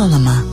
到了吗？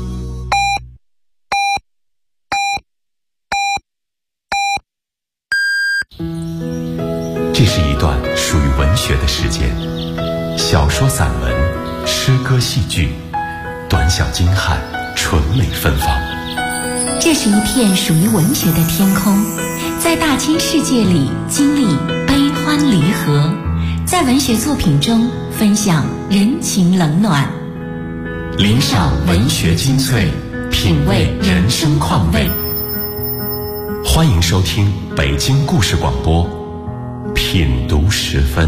这是一段属于文学的时间，小说、散文、诗歌、戏剧，短小精悍，纯美芬芳。 这是一片属于文学的天空，在大千世界里经历悲欢离合，在文学作品中分享人情冷暖， 领赏文学精粹，品味人生况味。欢迎收听北京故事广播品读时分。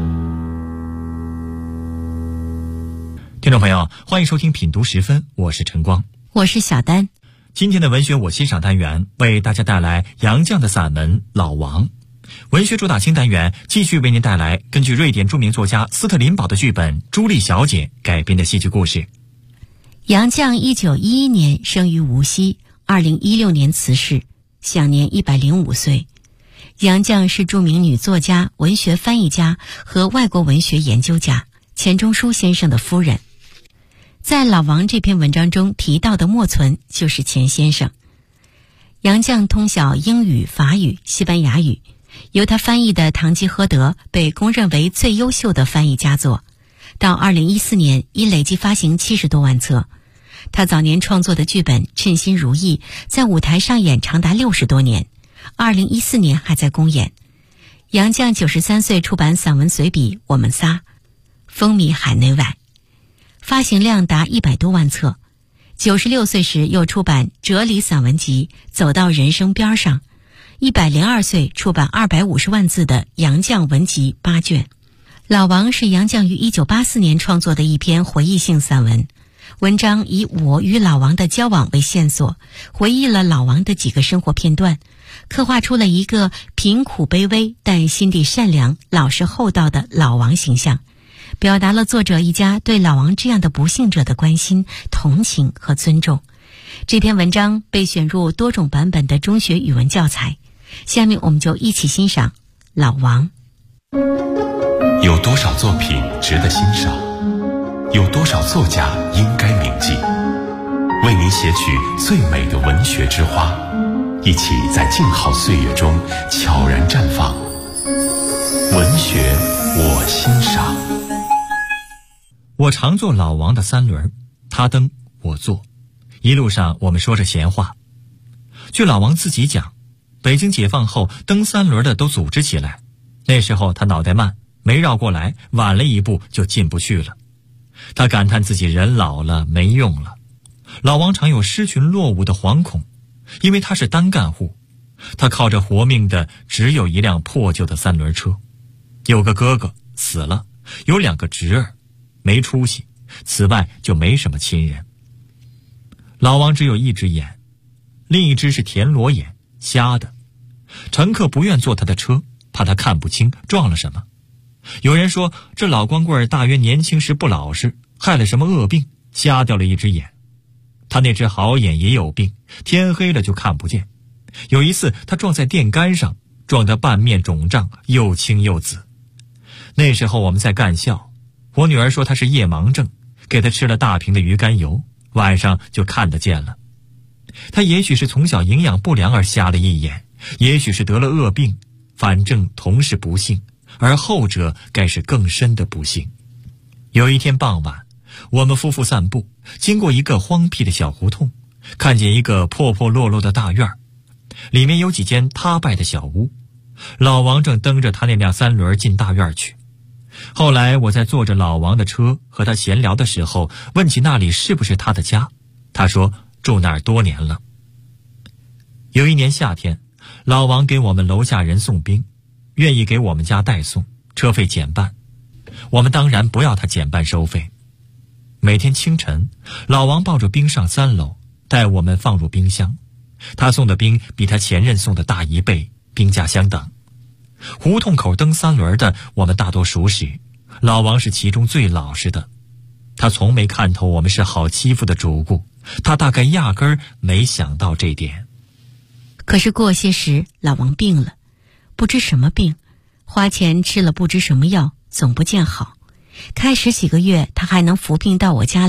听众朋友，欢迎收听品读时分，我是陈光， 我是小丹。 今天的文学我欣赏单元为大家带来杨绛的散文《老王》。文学主打清单元继续为您带来根据瑞典著名作家斯特林堡的剧本《朱莉小姐》改编的戏剧故事。 杨绛1911年生于无锡，2016年辞世，享年105岁。杨绛是著名女作家、文学翻译家和外国文学研究家，钱钟书先生的夫人。在《老王》这篇文章中提到的莫存就是钱先生。杨绛通晓英语、法语、西班牙语，由他翻译的《堂吉诃德》被公认为最优秀的翻译佳作，到2014年已累计发行70多万册。他早年创作的剧本《称心如意》在舞台上演长达60多年，2014年还在公演。杨绛93岁出版散文随笔《我们仨》，风靡海内外，发行量达100多万册。96岁时又出版哲理散文集《走到人生边上》，102岁出版250万字的杨绛文集8卷。老王是杨绛于1984年创作的一篇回忆性散文，文章以我与老王的交往为线索，回忆了老王的几个生活片段，刻画出了一个贫苦卑微但心地善良、老实厚道的老王形象，表达了作者一家对老王这样的不幸者的关心、同情和尊重。这篇文章被选入多种版本的中学语文教材。下面我们就一起欣赏《老王》。 有多少作品值得欣赏？有多少作家应该铭记？为您写取最美的文学之花，一起在静好岁月中悄然绽放。文学我欣赏。 我常坐老王的三轮，他蹬我坐，一路上我们说着闲话。据老王自己讲，北京解放后蹬三轮的都组织起来，那时候他脑袋慢，没绕过来，晚了一步就进不去了。他感叹自己人老了，没用了。老王常有失群落伍的惶恐，因为他是单干户，他靠着活命的只有一辆破旧的三轮车，有个哥哥死了，有2个侄儿没出息，此外就没什么亲人。老王只有一只眼，另一只是田螺眼，瞎的。乘客不愿坐他的车，怕他看不清撞了什么。有人说这老光棍大约年轻时不老实，害了什么恶病，瞎掉了一只眼。他那只好眼也有病，天黑了就看不见。有一次他撞在电杆上，撞得半面肿胀，又青又紫。那时候我们在干校，我女儿说他是夜盲症，给他吃了大瓶的鱼肝油，晚上就看得见了。他也许是从小营养不良而瞎了一眼，也许是得了恶病，反正同是不幸，而后者该是更深的不幸。有一天傍晚，我们夫妇散步，经过一个荒僻的小胡同，看见一个破破落落的大院，里面有几间塌败的小屋。老王正蹬着他那辆三轮进大院去。后来我在坐着老王的车和他闲聊的时候，问起那里是不是他的家，他说住那儿多年了。有一年夏天，老王给我们楼下人送冰，愿意给我们家代送，车费减半。我们当然不要他减半收费。每天清晨，老王抱着冰上3楼，带我们放入冰箱。他送的冰比他前任送的大1倍，冰价相等。胡同口蹬三轮的我们大多熟识，老王是其中最老实的。他从没看透我们是好欺负的主顾，他大概压根儿没想到这点。 可是过些时，老王病了，不知什么病，花钱吃了不知什么药，总不见好。开始几个月他还能服病到我家来，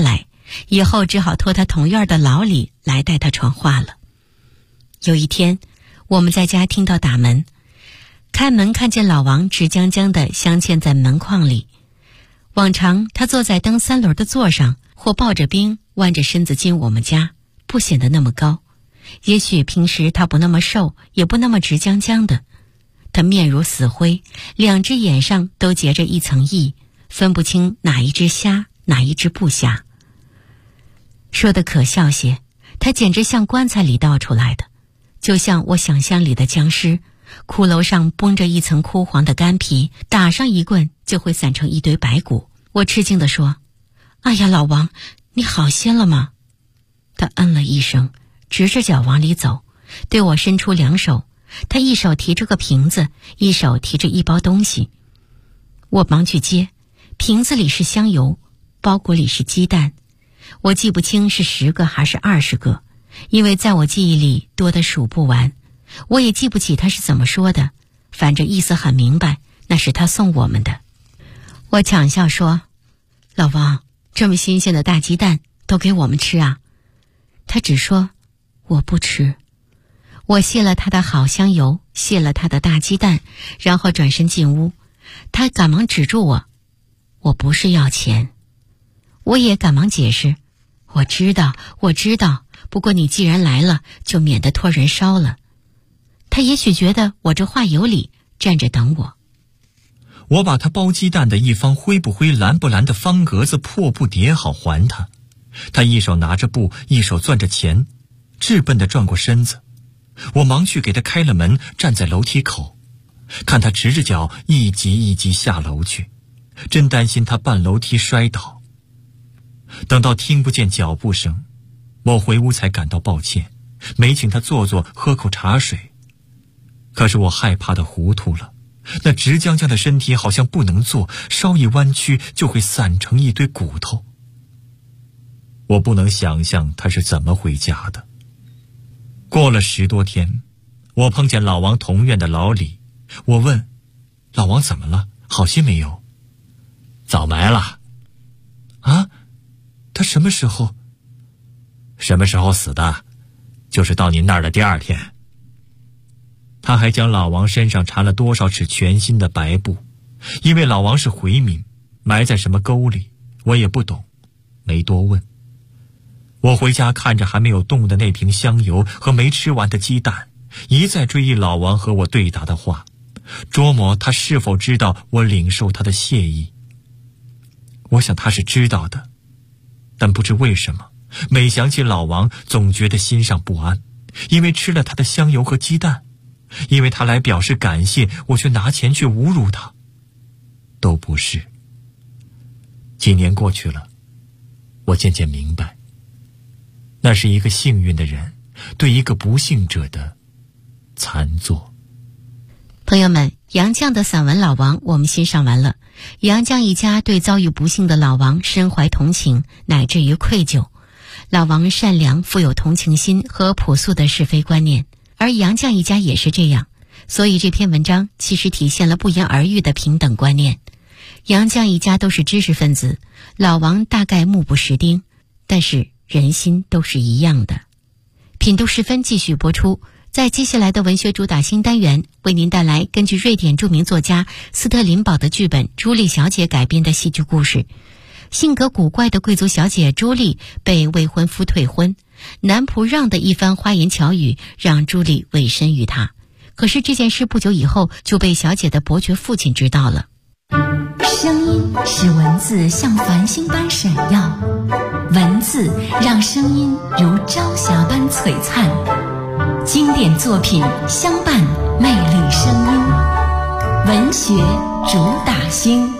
以后只好托他同院的老李来带他传话了。有一天，我们在家听到打门，开门看见老王直僵僵地镶嵌在门框里。往常他坐在蹬三轮的座上，或抱着冰弯着身子进我们家，不显得那么高。也许平时他不那么瘦，也不那么直僵僵的。他面如死灰，两只眼上都结着一层翳，分不清哪一只瞎，哪一只不瞎。说得可笑些，他简直像棺材里倒出来的，就像我想象里的僵尸，骷髅上绷着一层枯黄的干皮，打上一棍就会散成一堆白骨。我吃惊地说：哎呀，老王，你好些了吗？他嗯了一声，直着脚往里走，对我伸出两手，他一手提着个瓶子，一手提着一包东西。我忙去接，瓶子里是香油，包裹里是鸡蛋。我记不清是10个还是20个，因为在我记忆里多得数不完。我也记不起他是怎么说的，反正意思很明白，那是他送我们的。我抢笑说：老王，这么新鲜的大鸡蛋都给我们吃啊？他只说：我不吃。我谢了他的好香油，谢了他的大鸡蛋，然后转身进屋。他赶忙止住我：我不是要钱。我也赶忙解释：我知道，不过你既然来了，就免得托人烧了。他也许觉得我这话有理，站着等我。 我把他包鸡蛋的一方灰不灰蓝不蓝的方格子破布叠好还他。他一手拿着布，一手攥着钱，质笨地转过身子。我忙去给他开了门，站在楼梯口，看他直着脚一级一级下楼去，真担心他半楼梯摔倒。等到听不见脚步声，我回屋才感到抱歉，没请他坐坐喝口茶水。可是我害怕的糊涂了，那直僵僵的身体好像不能坐，稍一弯曲就会散成一堆骨头。我不能想象他是怎么回家的。过了10多天，我碰见老王同院的老李，我问：老王怎么了？好些没有？早埋了。啊？他什么时候死的？就是到您那儿的第2天。他还将老王身上缠了多少尺全新的白布，因为老王是回民，埋在什么沟里我也不懂，没多问。我回家看着还没有动的那瓶香油和没吃完的鸡蛋，一再追忆老王和我对答的话，琢磨他是否知道我领受他的谢意。我想他是知道的，但不知为什么，每想起老王总觉得心上不安，因为吃了他的香油和鸡蛋，因为他来表示感谢，我却拿钱去侮辱他。都不是。几年过去了，我渐渐明白，那是一个幸运的人对一个不幸者的残作。 朋友们，杨绛的散文《老王》我们欣赏完了。杨绛一家对遭遇不幸的老王深怀同情，乃至于愧疚。老王善良，富有同情心和朴素的是非观念，而杨绛一家也是这样，所以这篇文章其实体现了不言而喻的平等观念。杨绛一家都是知识分子，老王大概目不识丁，但是人心都是一样的。品读10分继续播出，在接下来的文学主打新单元，为您带来根据瑞典著名作家斯特林堡的剧本《朱莉小姐》改编的戏剧故事。性格古怪的贵族小姐朱莉被未婚夫退婚，男仆让的一番花言巧语让朱莉委身于他。可是这件事不久以后就被小姐的伯爵父亲知道了。 声音使文字像繁星般闪耀，文字让声音如朝霞般璀璨。经典作品相伴，魅力声音，文学主打星。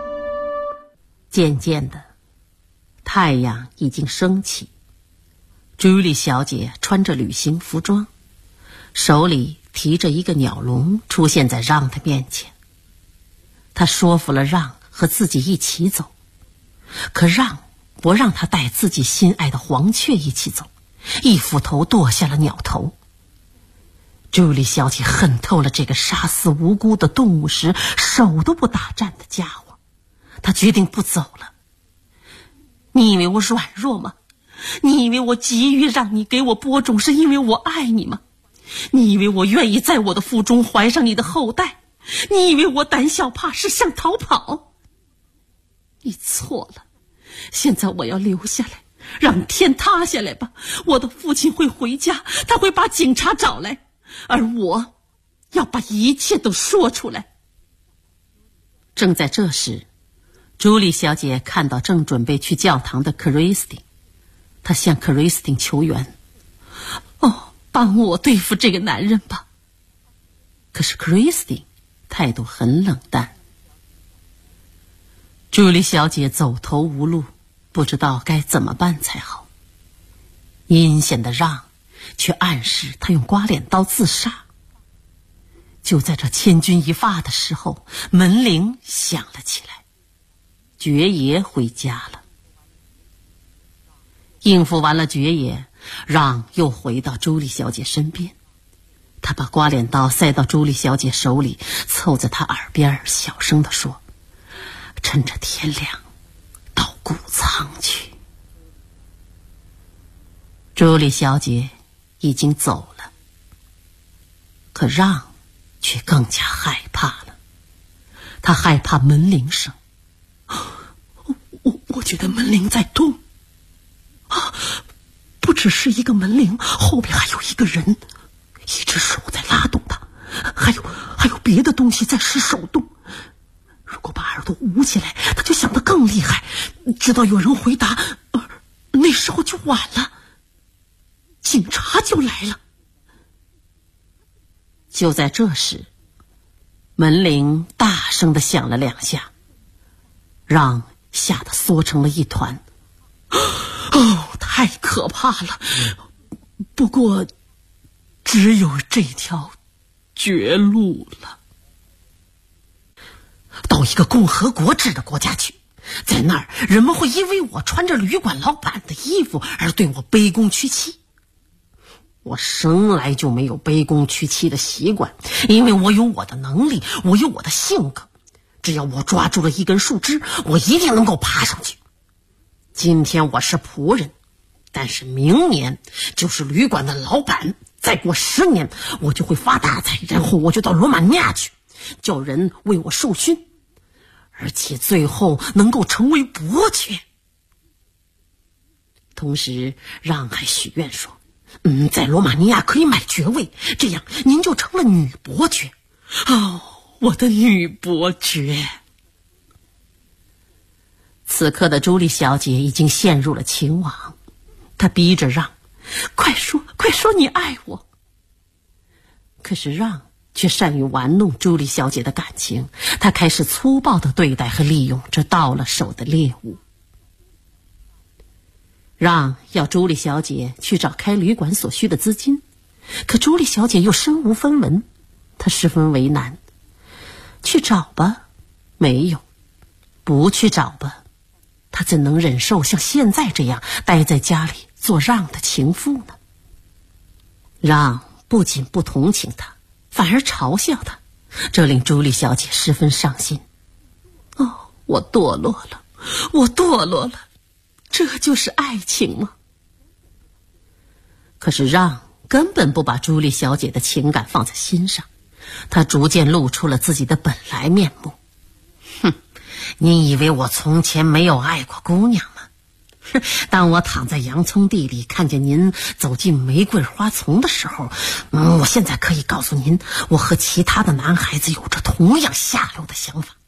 渐渐的，太阳已经升起。朱莉小姐穿着旅行服装，手里提着一个鸟笼，出现在让的面前。她说服了让和自己一起走，可让不让她带自己心爱的黄雀一起走，一斧头剁下了鸟头。朱莉小姐恨透了这个杀死无辜的动物时手都不打颤的家伙，她决定不走了。 你以为我软弱吗？你以为我急于让你给我播种是因为我爱你吗？你以为我愿意在我的腹中怀上你的后代？你以为我胆小怕事想逃跑？你错了，现在我要留下来，让天塌下来吧。我的父亲会回家，他会把警察找来，而我要把一切都说出来。正在这时，朱莉小姐看到正准备去教堂的克瑞斯汀，她向克瑞斯汀求援：帮我对付这个男人吧。可是克瑞斯汀态度很冷淡。朱莉小姐走投无路，不知道该怎么办才好。阴险的让却暗示她用刮脸刀自杀。就在这千钧一发的时候，门铃响了起来，爵爷回家了。应付完了爵爷，让又回到朱莉小姐身边。他把刮脸刀塞到朱莉小姐手里，凑在她耳边小声地说：趁着天亮到谷仓去。朱莉小姐已经走了，可让却更加害怕了。他害怕门铃声，我觉得门铃在动不只是一个门铃，后边还有一个人，一只手在拉动它，还有别的东西在使手动。如果把耳朵捂起来，他就响得更厉害，直到有人回答，那时候就晚了，警察就来了。就在这时，门铃大声地响了2下，让吓得缩成了一团。太可怕了！不过只有这条绝路了。到一个共和国制的国家去，在那儿人们会因为我穿着旅馆老板的衣服而对我卑躬屈膝。我生来就没有卑躬屈膝的习惯，因为我有我的能力，我有我的性格。只要我抓住了一根树枝，我一定能够爬上去。今天我是仆人，但是明年就是旅馆的老板，再过10年我就会发大财，然后我就到罗马尼亚去，叫人为我受勋，而且最后能够成为伯爵。同时让还许愿说，在罗马尼亚可以买爵位，这样您就成了女伯爵。我的女伯爵。此刻的朱莉小姐已经陷入了情网，她逼着让，快说你爱我。可是让却善于玩弄朱莉小姐的感情，她开始粗暴地对待和利用这到了手的猎物。让要朱莉小姐去找开旅馆所需的资金，可朱莉小姐又身无分文，她十分为难。去找吧，没有；不去找吧，她怎能忍受像现在这样待在家里做让的情妇呢？让不仅不同情她，反而嘲笑她，这令朱莉小姐十分伤心。我堕落了，这就是爱情吗？可是让根本不把朱莉小姐的情感放在心上，他逐渐露出了自己的本来面目。您以为我从前没有爱过姑娘吗？当我躺在洋葱地里看见您走进玫瑰花丛的时候，我现在可以告诉您，我和其他的男孩子有着同样下流的想法。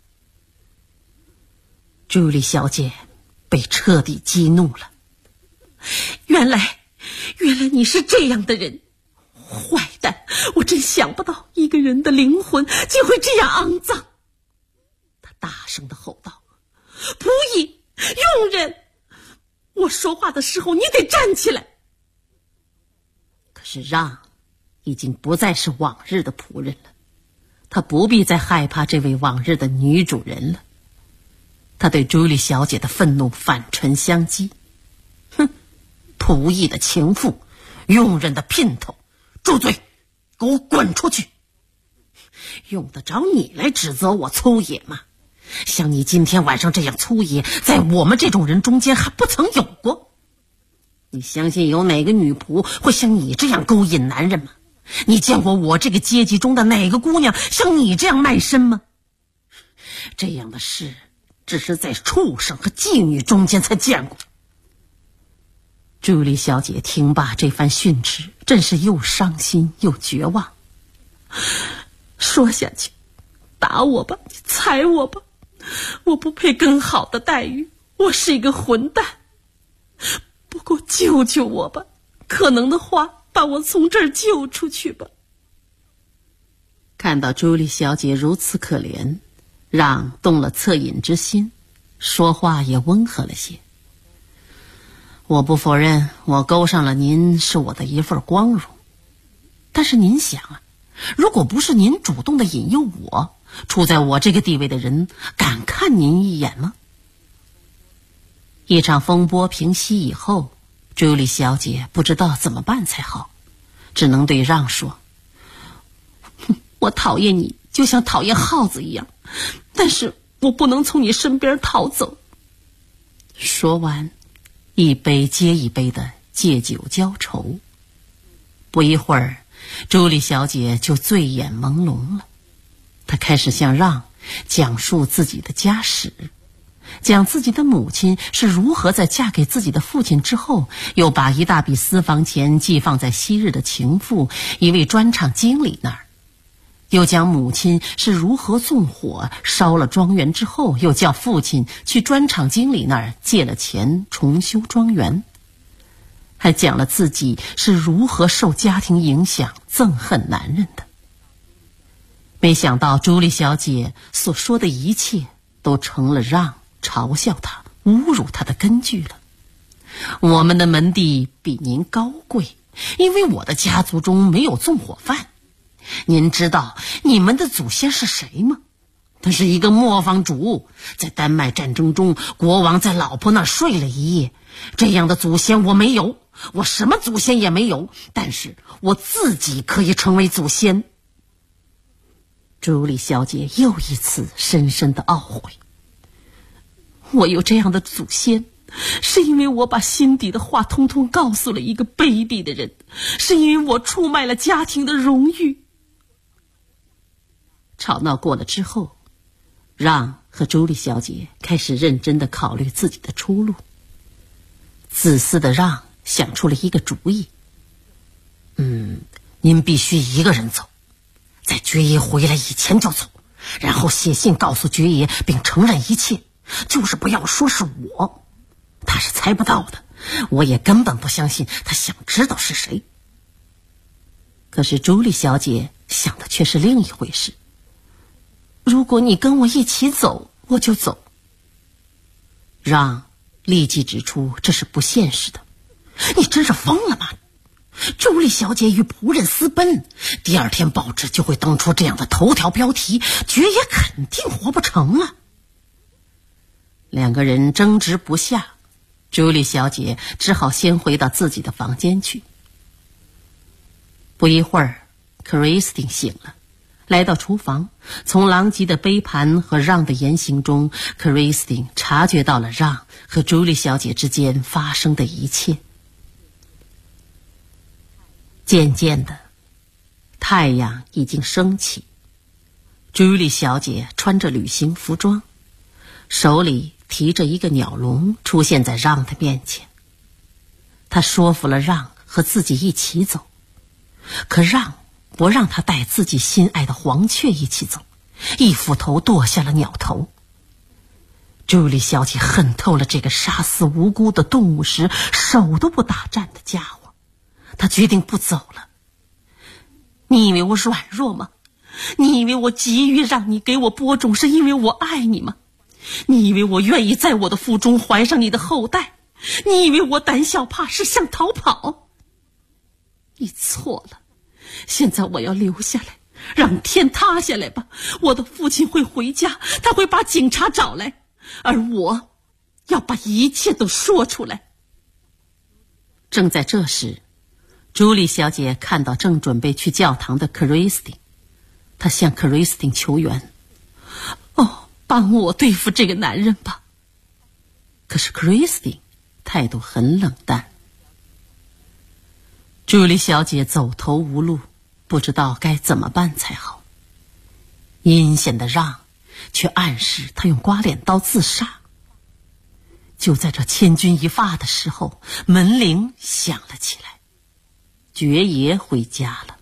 朱莉小姐被彻底激怒了。原来你是这样的人，坏蛋！我真想不到一个人的灵魂竟会这样肮脏。他大声地吼道：仆役，佣人，我说话的时候你得站起来。可是让已经不再是往日的仆人了，他不必再害怕这位往日的女主人了。他对朱莉小姐的愤怒反唇相讥：仆役的情妇，佣人的姘头，住嘴，给我滚出去！用得着你来指责我粗野吗？ 像你今天晚上这样粗野，在我们这种人中间还不曾有过。你相信有哪个女仆会像你这样勾引男人吗？你见过我这个阶级中的哪个姑娘像你这样卖身吗？这样的事只是在畜生和妓女中间才见过。朱莉小姐听罢这番训斥，真是又伤心又绝望。说下去，打我吧，你踩我吧，我不配更好的待遇，我是一个混蛋。不过救救我吧，可能的话把我从这儿救出去吧。看到朱莉小姐如此可怜，让动了恻隐之心，说话也温和了些。我不否认我勾上了您是我的一份光荣，但是您想啊，如果不是您主动的引诱我，处在我这个地位的人敢看您一眼吗？一场风波平息以后，朱莉小姐不知道怎么办才好，只能对让说：我讨厌你就像讨厌耗子一样，但是我不能从你身边逃走。说完，一杯接一杯的借酒浇愁。不一会儿，朱莉小姐就醉眼朦胧了。她开始向让讲述自己的家史，讲自己的母亲是如何在嫁给自己的父亲之后，又把一大笔私房钱寄放在昔日的情妇一位砖厂经理那儿，又讲母亲是如何纵火烧了庄园之后，又叫父亲去砖厂经理那儿借了钱重修庄园，还讲了自己是如何受家庭影响憎恨男人的。没想到朱莉小姐所说的一切都成了让嘲笑她、侮辱她的根据了。我们的门第比您高贵，因为我的家族中没有纵火犯。您知道你们的祖先是谁吗？他是一个磨坊主，在丹麦战争中，国王在老婆那儿睡了一夜。这样的祖先我没有，我什么祖先也没有，但是我自己可以成为祖先。朱莉小姐又一次深深的懊悔。我有这样的祖先，是因为我把心底的话通通告诉了一个卑鄙的人，是因为我出卖了家庭的荣誉。吵闹过了之后，让和朱莉小姐开始认真地考虑自己的出路。自私的让想出了一个主意。您必须一个人走，在爵爷回来以前就走，然后写信告诉爵爷并承认一切，就是不要说是我。他是猜不到的，我也根本不相信他想知道是谁。可是朱莉小姐想的却是另一回事。如果你跟我一起走，我就走。让立即指出这是不现实的。你真是疯了吗？朱莉小姐与仆人私奔，第二天报纸就会登出这样的头条标题，爵爷肯定活不成啊。两个人争执不下，朱莉小姐只好先回到自己的房间去。不一会儿，克瑞斯汀醒了，来到厨房，从狼藉的杯盘和让的言行中，克瑞斯汀察觉到了让和朱莉小姐之间发生的一切。渐渐的，太阳已经升起，朱莉小姐穿着旅行服装，手里提着一个鸟笼出现在让的面前。她说服了让和自己一起走，可让不让她带自己心爱的黄雀一起走，一斧头剁下了鸟头。朱莉小姐恨透了这个杀死无辜的动物时手都不打颤的家伙，她决定不走了。你以为我软弱吗？你以为我急于让你给我播种是因为我爱你吗？你以为我愿意在我的腹中怀上你的后代？你以为我胆小怕是想逃跑？你错了，现在我要留下来，让天塌下来吧。我的父亲会回家，他会把警察找来，而我要把一切都说出来。正在这时，朱莉小姐看到正准备去教堂的克瑞斯汀，她向克瑞斯汀求援。 帮我对付这个男人吧。可是 Christine 态度很冷淡。朱莉小姐走投无路，不知道该怎么办才好。阴险的让却暗示他用刮脸刀自杀。就在这千钧一发的时候，门铃响了起来，爵爷回家了。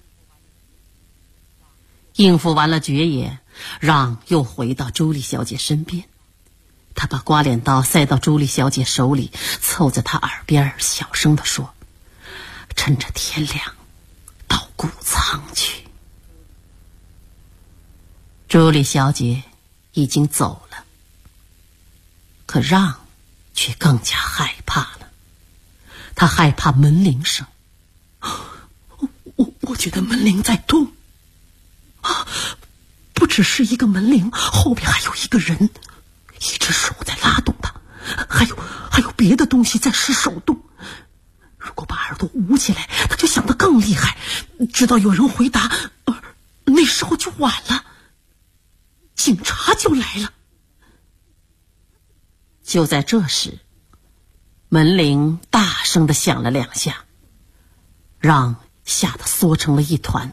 应付完了爵爷，让又回到朱莉小姐身边。他把刮脸刀塞到朱莉小姐手里，凑在她耳边小声地说：趁着天亮到谷仓去。朱莉小姐已经走了，可让却更加害怕了。他害怕门铃声，我觉得门铃在动啊，不只是一个门铃，后边还有一个人，一只手在拉动它，还有别的东西在使手动。如果把耳朵捂起来，他就想得更厉害，直到有人回答，那时候就晚了，警察就来了。就在这时，门铃大声地响了2下，让吓得缩成了一团。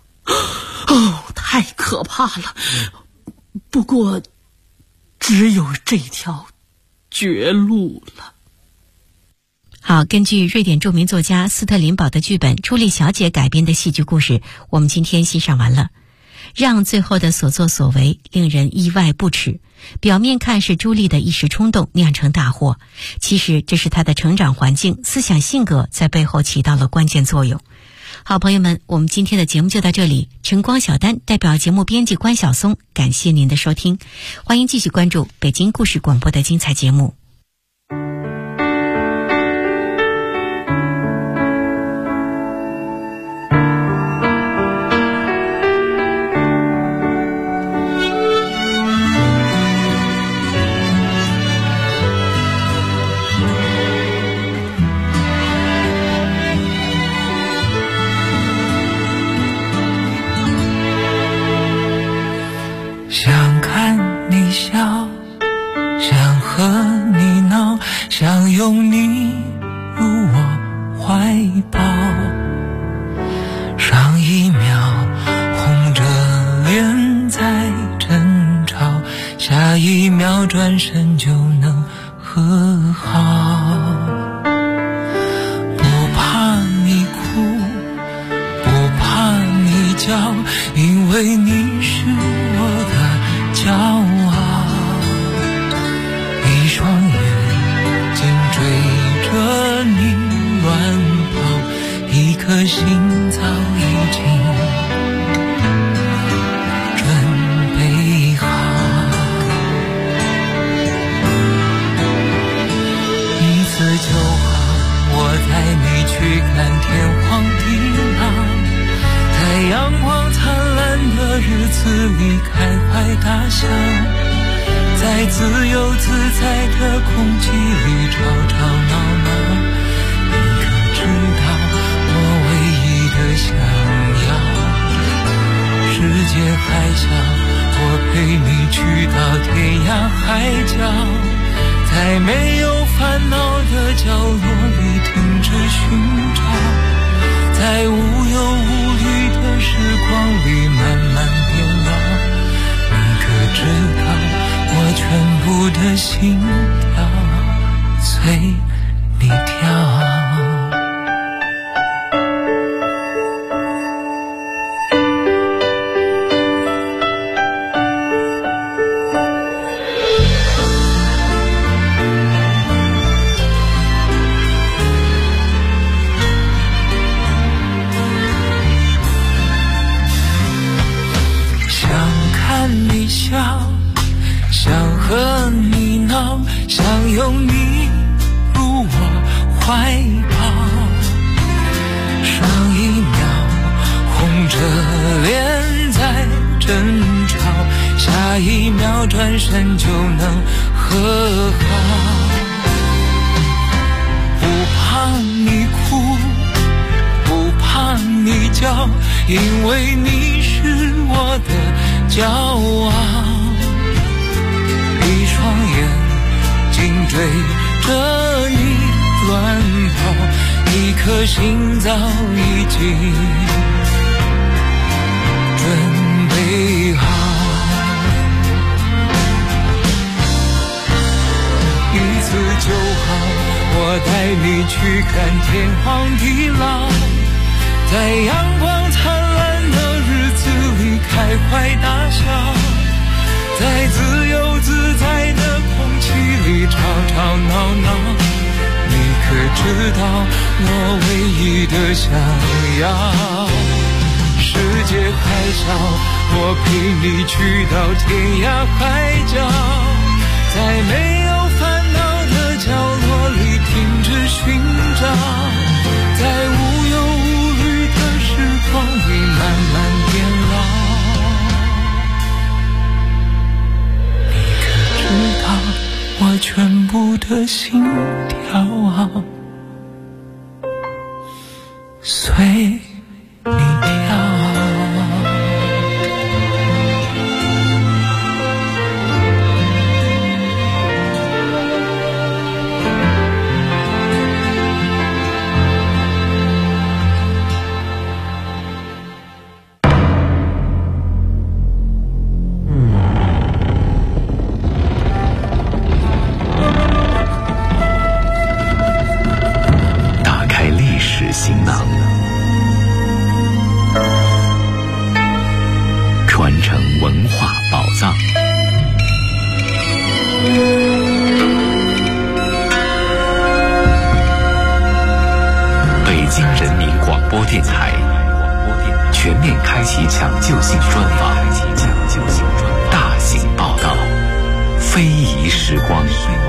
太可怕了！不过，只有这条绝路了。 好，根据瑞典著名作家斯特林堡的剧本《朱莉小姐》改编的戏剧故事，我们今天欣赏完了。让最后的所作所为令人意外不齿，表面看是朱莉的一时冲动酿成大祸，其实这是她的成长环境、思想性格在背后起到了关键作用。好朋友们，我们今天的节目就到这里。晨光小丹代表节目编辑关晓松，感谢您的收听，欢迎继续关注北京故事广播的精彩节目。 想看你笑，想和你闹，想拥你入我怀抱。上一秒红着脸在争吵，下一秒转身就能和好。不怕你哭，不怕你叫，因为你是我的骄傲。一双眼睛追着你乱跑，一颗心早已经准备好。一次就好，我带你去看天荒地老，在阳光灿烂的日子里开怀大笑，在自由自在的空气里吵吵闹闹。你可知道我唯一的想要，世界还小，我陪你去到天涯海角，在没有烦恼的角落里停止寻找，在无忧无虑的时光里慢慢变老。你可知道我全部的心跳随你跳。想和你闹，想拥你入我怀抱。上一秒红着脸在争吵，下一秒转身就能和好。不怕你哭，不怕你叫，因为你是我的骄傲。 眼睛追着你乱跑，一颗心早已经准备好。一次就好，我带你去看天荒地老，在阳光灿烂的日子里开怀大笑，在自由自在的空气里吵吵闹闹。你可知道我唯一的想要？世界还小，我陪你去到天涯海角，在没有烦恼的角落里停止寻找，在无忧无虑的时光里慢慢变老。你可知道我全部的心跳啊，随你跳。 行囊，传承文化宝藏。北京人民广播电台全面开启抢救性专访，大型报道，非遗时光。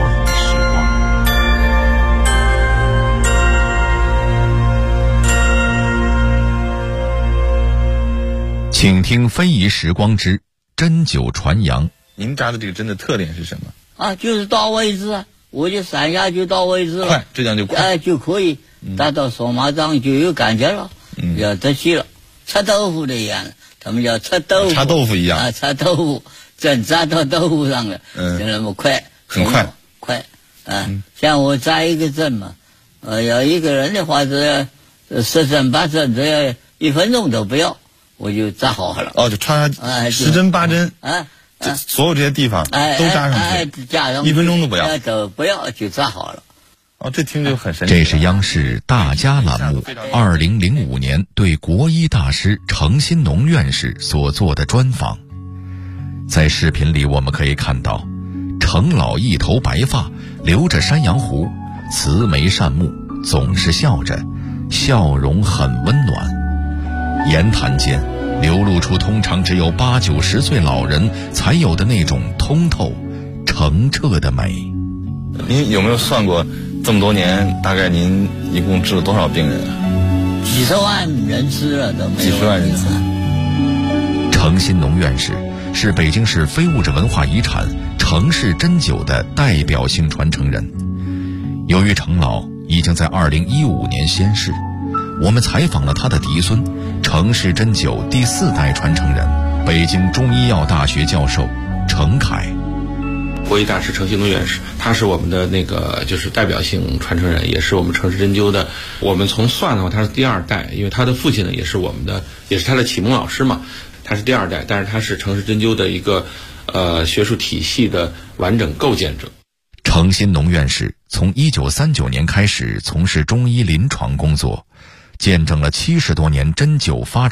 请听非遗时光之针灸传扬。 您扎的这个针的特点是什么？ 啊，就是到位置啊，我就3下就到位置了， 快，这样就快， 哎，就可以达到手麻上就有感觉了，要得气了，擦豆腐的一样，他们叫擦豆腐， 擦豆腐一样啊，擦豆腐，针扎到豆腐上了，就那么快， 很快， 快，像我扎一个针嘛，要一个人的话是10针8针，只要1分钟都不要。我就扎好了。 哦，就插10针8针，所有这些地方都扎上去， 加上 1分钟都不要， 都不要就扎好了。 哦，这听着很神奇。 这是央视大家栏目2005年对国医大师程新农院士所做的专访。在视频里我们可以看到，程老一头白发，留着山羊胡，慈眉善目，总是笑着，笑容很温暖。言谈间流露出通常只有80、90岁老人才有的那种通透澄澈的美。 您有没有算过这么多年大概您一共治了多少病人啊？ 几十万人吃了都没有。 几十万人次。 程新农院士是北京市非物质文化遗产程氏针灸的代表性传承人。由于程老已经在2015年仙逝，我们采访了他的嫡孙程氏针灸第4代传承人，北京中医药大学教授程凯。 国医大师程新农院士，他是我们的就是代表性传承人，也是我们程氏针灸的。我们从算的话，他是第2代，因为他的父亲呢也是他的启蒙老师嘛，他是第2代，但是他是程氏针灸的一个学术体系的完整构建者。 程新农院士从1939年开始从事中医临床工作，见证了70多年针灸发展